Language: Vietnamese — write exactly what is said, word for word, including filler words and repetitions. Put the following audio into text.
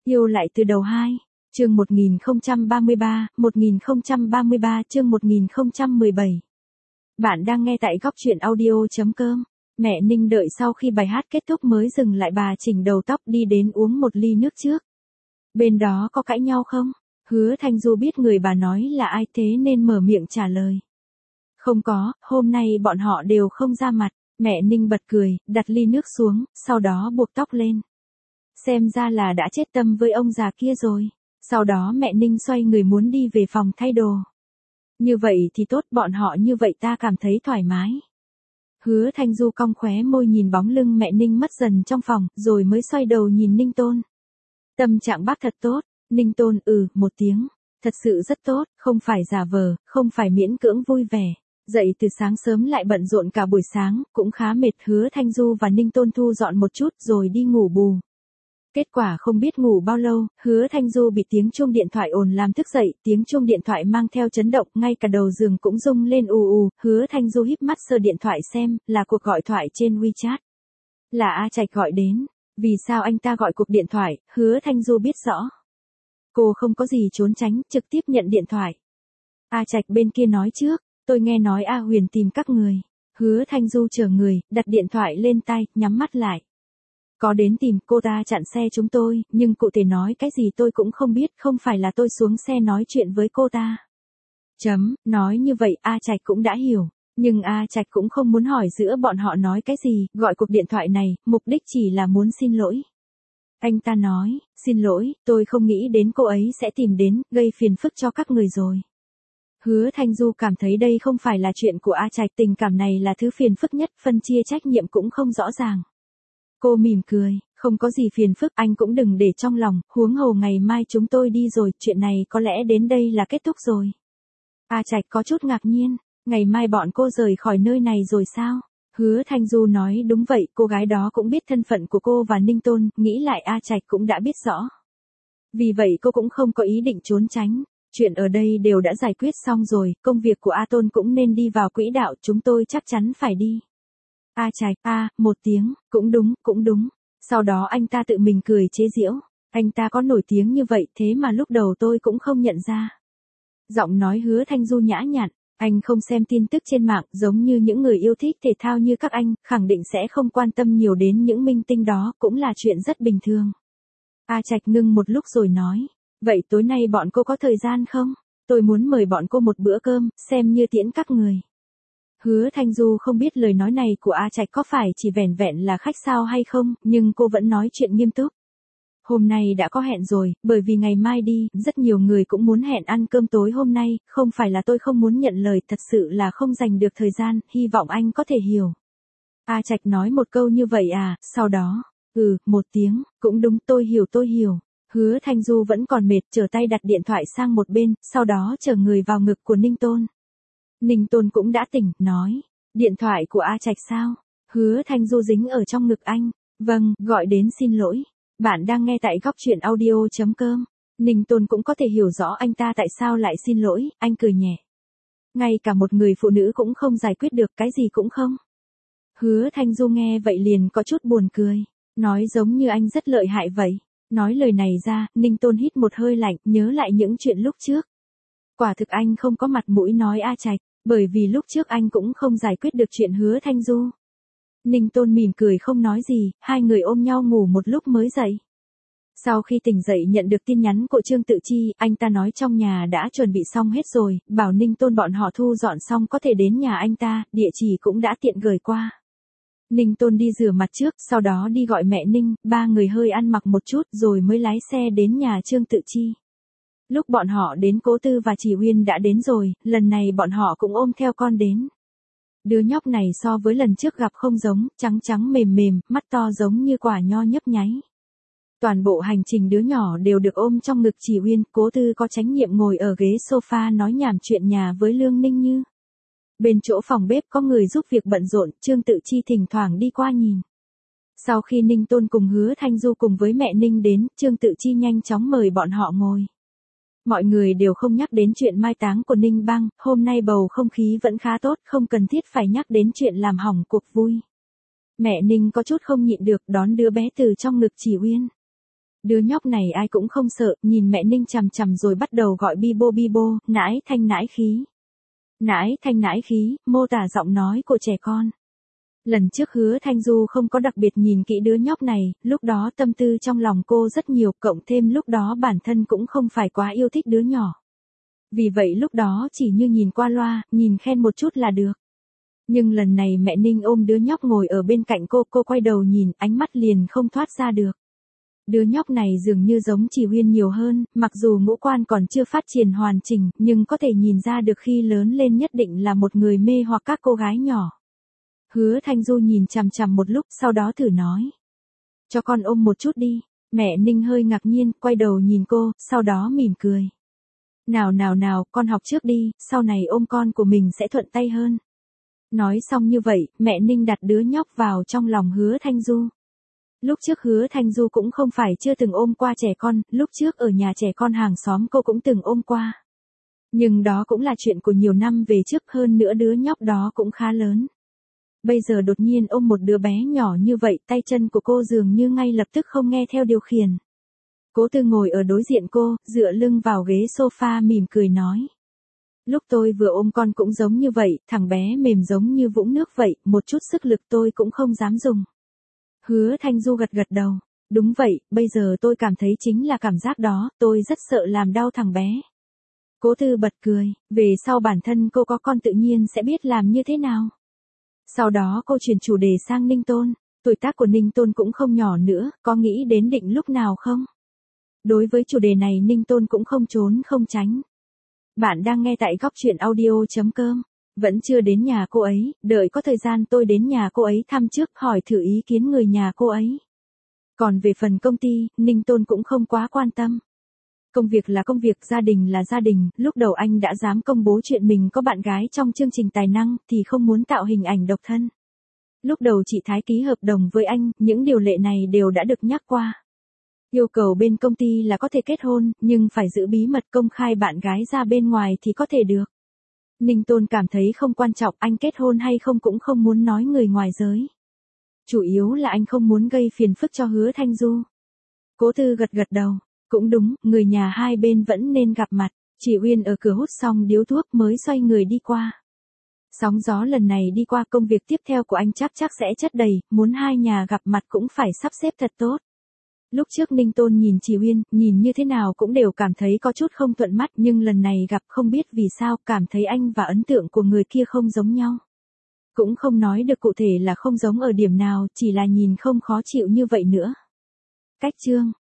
Yêu lại từ đầu hai. Chương một nghìn không trăm ba mươi ba, một nghìn không trăm ba mươi ba chương một nghìn không trăm mười bảy. Bạn đang nghe tại góc truyện audio.com. Mẹ Ninh đợi sau khi bài hát kết thúc mới dừng lại, bà chỉnh đầu tóc đi đến uống một ly nước trước. Bên đó có cãi nhau không? Hứa Thanh Du biết người bà nói là ai thế nên mở miệng trả lời. Không có, hôm nay bọn họ đều không ra mặt. Mẹ Ninh bật cười, đặt ly nước xuống, sau đó buộc tóc lên. Xem ra là đã chết tâm với ông già kia rồi. Sau đó mẹ Ninh xoay người muốn đi về phòng thay đồ. Như vậy thì tốt, bọn họ như vậy ta cảm thấy thoải mái. Hứa Thanh Du cong khóe môi nhìn bóng lưng mẹ Ninh mất dần trong phòng, rồi mới xoay đầu nhìn Ninh Tôn. Tâm trạng bác thật tốt. Ninh Tôn ừ một tiếng. Thật sự rất tốt, không phải giả vờ, không phải miễn cưỡng vui vẻ. Dậy từ sáng sớm lại bận rộn cả buổi sáng, cũng khá mệt. Hứa Thanh Du và Ninh Tôn thu dọn một chút rồi đi ngủ bù. Kết quả không biết ngủ bao lâu, Hứa Thanh Du bị tiếng chuông điện thoại ồn làm thức dậy, tiếng chuông điện thoại mang theo chấn động, ngay cả đầu giường cũng rung lên ù ù. Hứa Thanh Du híp mắt sờ điện thoại xem, là cuộc gọi thoại trên WeChat. Là A Trạch gọi đến. Vì sao anh ta gọi cuộc điện thoại? Hứa Thanh Du biết rõ. Cô không có gì trốn tránh, trực tiếp nhận điện thoại. A Trạch bên kia nói trước, tôi nghe nói A Huyền tìm các người. Hứa Thanh Du chờ người, đặt điện thoại lên tai, nhắm mắt lại. Có đến tìm, cô ta chặn xe chúng tôi, nhưng cụ thể nói cái gì tôi cũng không biết, không phải là tôi xuống xe nói chuyện với cô ta. Chấm, nói như vậy A Trạch cũng đã hiểu, nhưng A Trạch cũng không muốn hỏi giữa bọn họ nói cái gì, gọi cuộc điện thoại này, mục đích chỉ là muốn xin lỗi. Anh ta nói, xin lỗi, tôi không nghĩ đến cô ấy sẽ tìm đến, gây phiền phức cho các người rồi. Hứa Thanh Du cảm thấy đây không phải là chuyện của A Trạch, tình cảm này là thứ phiền phức nhất, phân chia trách nhiệm cũng không rõ ràng. Cô mỉm cười, không có gì phiền phức, anh cũng đừng để trong lòng, huống hồ ngày mai chúng tôi đi rồi, chuyện này có lẽ đến đây là kết thúc rồi. A Trạch có chút ngạc nhiên, ngày mai bọn cô rời khỏi nơi này rồi sao? Hứa Thanh Du nói đúng vậy, cô gái đó cũng biết thân phận của cô và Ninh Tôn, nghĩ lại A Trạch cũng đã biết rõ. Vì vậy cô cũng không có ý định trốn tránh, chuyện ở đây đều đã giải quyết xong rồi, công việc của A Tôn cũng nên đi vào quỹ đạo, chúng tôi chắc chắn phải đi. A Trạch, a, một tiếng, cũng đúng, cũng đúng. Sau đó anh ta tự mình cười chế giễu, anh ta có nổi tiếng như vậy thế mà lúc đầu tôi cũng không nhận ra. Giọng nói Hứa Thanh Du nhã nhặn, anh không xem tin tức trên mạng, giống như những người yêu thích thể thao như các anh, khẳng định sẽ không quan tâm nhiều đến những minh tinh đó, cũng là chuyện rất bình thường. A Trạch ngưng một lúc rồi nói, vậy tối nay bọn cô có thời gian không? Tôi muốn mời bọn cô một bữa cơm, xem như tiễn các người. Hứa Thanh Du không biết lời nói này của A Trạch có phải chỉ vẻn vẹn là khách sáo hay không, nhưng cô vẫn nói chuyện nghiêm túc. Hôm nay đã có hẹn rồi, bởi vì ngày mai đi, rất nhiều người cũng muốn hẹn ăn cơm tối hôm nay, không phải là tôi không muốn nhận lời, thật sự là không dành được thời gian, hy vọng anh có thể hiểu. A Trạch nói một câu như vậy à, sau đó, ừ, một tiếng, cũng đúng, tôi hiểu tôi hiểu. Hứa Thanh Du vẫn còn mệt, trở tay đặt điện thoại sang một bên, sau đó trở người vào ngực của Ninh Tôn. Ninh Tôn cũng đã tỉnh, nói, điện thoại của A Trạch sao? Hứa Thanh Du dính ở trong ngực anh, vâng, gọi đến xin lỗi. Bạn đang nghe tại góc truyện audio.com. Ninh Tôn cũng có thể hiểu rõ anh ta tại sao lại xin lỗi, anh cười nhẹ. Ngay cả một người phụ nữ cũng không giải quyết được, cái gì cũng không. Hứa Thanh Du nghe vậy liền có chút buồn cười, nói giống như anh rất lợi hại vậy. Nói lời này ra, Ninh Tôn hít một hơi lạnh, nhớ lại những chuyện lúc trước. Quả thực anh không có mặt mũi nói A Trạch, bởi vì lúc trước anh cũng không giải quyết được chuyện Hứa Thanh Du. Ninh Tôn mỉm cười không nói gì, hai người ôm nhau ngủ một lúc mới dậy. Sau khi tỉnh dậy nhận được tin nhắn của Trương Tự Chi, anh ta nói trong nhà đã chuẩn bị xong hết rồi, bảo Ninh Tôn bọn họ thu dọn xong có thể đến nhà anh ta, địa chỉ cũng đã tiện gửi qua. Ninh Tôn đi rửa mặt trước, sau đó đi gọi mẹ Ninh, ba người hơi ăn mặc một chút rồi mới lái xe đến nhà Trương Tự Chi. Lúc bọn họ đến Cố Tư và Chỉ Uyên đã đến rồi, lần này bọn họ cũng ôm theo con đến. Đứa nhóc này so với lần trước gặp không giống, trắng trắng mềm mềm, mắt to giống như quả nho nhấp nháy. Toàn bộ hành trình đứa nhỏ đều được ôm trong ngực Chỉ Uyên, Cố Tư có chánh nhiệm ngồi ở ghế sofa nói nhảm chuyện nhà với Lương Ninh Như. Bên chỗ phòng bếp có người giúp việc bận rộn, Trương Tự Chi thỉnh thoảng đi qua nhìn. Sau khi Ninh Tôn cùng Hứa Thanh Du cùng với mẹ Ninh đến, Trương Tự Chi nhanh chóng mời bọn họ ngồi. Mọi người đều không nhắc đến chuyện mai táng của Ninh Băng, hôm nay bầu không khí vẫn khá tốt, không cần thiết phải nhắc đến chuyện làm hỏng cuộc vui. Mẹ Ninh có chút không nhịn được đón đứa bé từ trong ngực Chỉ Uyên. Đứa nhóc này ai cũng không sợ, nhìn mẹ Ninh chằm chằm rồi bắt đầu gọi bi bô bi bô, nãi thanh nãi khí. Nãi thanh nãi khí, mô tả giọng nói của trẻ con. Lần trước Hứa Thanh Du không có đặc biệt nhìn kỹ đứa nhóc này, lúc đó tâm tư trong lòng cô rất nhiều, cộng thêm lúc đó bản thân cũng không phải quá yêu thích đứa nhỏ. Vì vậy lúc đó chỉ như nhìn qua loa, nhìn khen một chút là được. Nhưng lần này mẹ Ninh ôm đứa nhóc ngồi ở bên cạnh cô, cô quay đầu nhìn, ánh mắt liền không thoát ra được. Đứa nhóc này dường như giống Chỉ Huyên nhiều hơn, mặc dù ngũ quan còn chưa phát triển hoàn chỉnh, nhưng có thể nhìn ra được khi lớn lên nhất định là một người mê hoặc các cô gái nhỏ. Hứa Thanh Du nhìn chằm chằm một lúc, sau đó thử nói. Cho con ôm một chút đi. Mẹ Ninh hơi ngạc nhiên, quay đầu nhìn cô, sau đó mỉm cười. Nào nào nào, con học trước đi, sau này ôm con của mình sẽ thuận tay hơn. Nói xong như vậy, mẹ Ninh đặt đứa nhóc vào trong lòng Hứa Thanh Du. Lúc trước Hứa Thanh Du cũng không phải chưa từng ôm qua trẻ con, lúc trước ở nhà trẻ con hàng xóm cô cũng từng ôm qua. Nhưng đó cũng là chuyện của nhiều năm về trước, hơn nữa đứa nhóc đó cũng khá lớn. Bây giờ đột nhiên ôm một đứa bé nhỏ như vậy, tay chân của cô dường như ngay lập tức không nghe theo điều khiển. Cố Tư ngồi ở đối diện cô, dựa lưng vào ghế sofa mỉm cười nói. Lúc tôi vừa ôm con cũng giống như vậy, thằng bé mềm giống như vũng nước vậy, một chút sức lực tôi cũng không dám dùng. Hứa Thanh Du gật gật đầu. Đúng vậy, bây giờ tôi cảm thấy chính là cảm giác đó, tôi rất sợ làm đau thằng bé. Cố Tư bật cười, về sau bản thân cô có con tự nhiên sẽ biết làm như thế nào. Sau đó cô chuyển chủ đề sang Ninh Tôn, tuổi tác của Ninh Tôn cũng không nhỏ nữa, có nghĩ đến định lúc nào không? Đối với chủ đề này Ninh Tôn cũng không trốn không tránh. Bạn đang nghe tại góc truyện audio chấm com. Vẫn chưa đến nhà cô ấy, đợi có thời gian tôi đến nhà cô ấy thăm trước, hỏi thử ý kiến người nhà cô ấy. Còn về phần công ty, Ninh Tôn cũng không quá quan tâm. Công việc là công việc, gia đình là gia đình, lúc đầu anh đã dám công bố chuyện mình có bạn gái trong chương trình tài năng, thì không muốn tạo hình ảnh độc thân. Lúc đầu chị Thái ký hợp đồng với anh, những điều lệ này đều đã được nhắc qua. Yêu cầu bên công ty là có thể kết hôn, nhưng phải giữ bí mật, công khai bạn gái ra bên ngoài thì có thể được. Ninh Tôn cảm thấy không quan trọng, anh kết hôn hay không cũng không muốn nói người ngoài giới. Chủ yếu là anh không muốn gây phiền phức cho Hứa Thanh Du. Cố Tư gật gật đầu. Cũng đúng, người nhà hai bên vẫn nên gặp mặt. Chỉ Uyên ở cửa hút xong điếu thuốc mới xoay người đi qua. Sóng gió lần này đi qua, công việc tiếp theo của anh chắc chắc sẽ chất đầy, muốn hai nhà gặp mặt cũng phải sắp xếp thật tốt. Lúc trước Ninh Tôn nhìn Chỉ Uyên, nhìn như thế nào cũng đều cảm thấy có chút không thuận mắt, nhưng lần này gặp không biết vì sao cảm thấy anh và ấn tượng của người kia không giống nhau. Cũng không nói được cụ thể là không giống ở điểm nào, chỉ là nhìn không khó chịu như vậy nữa. Cách chương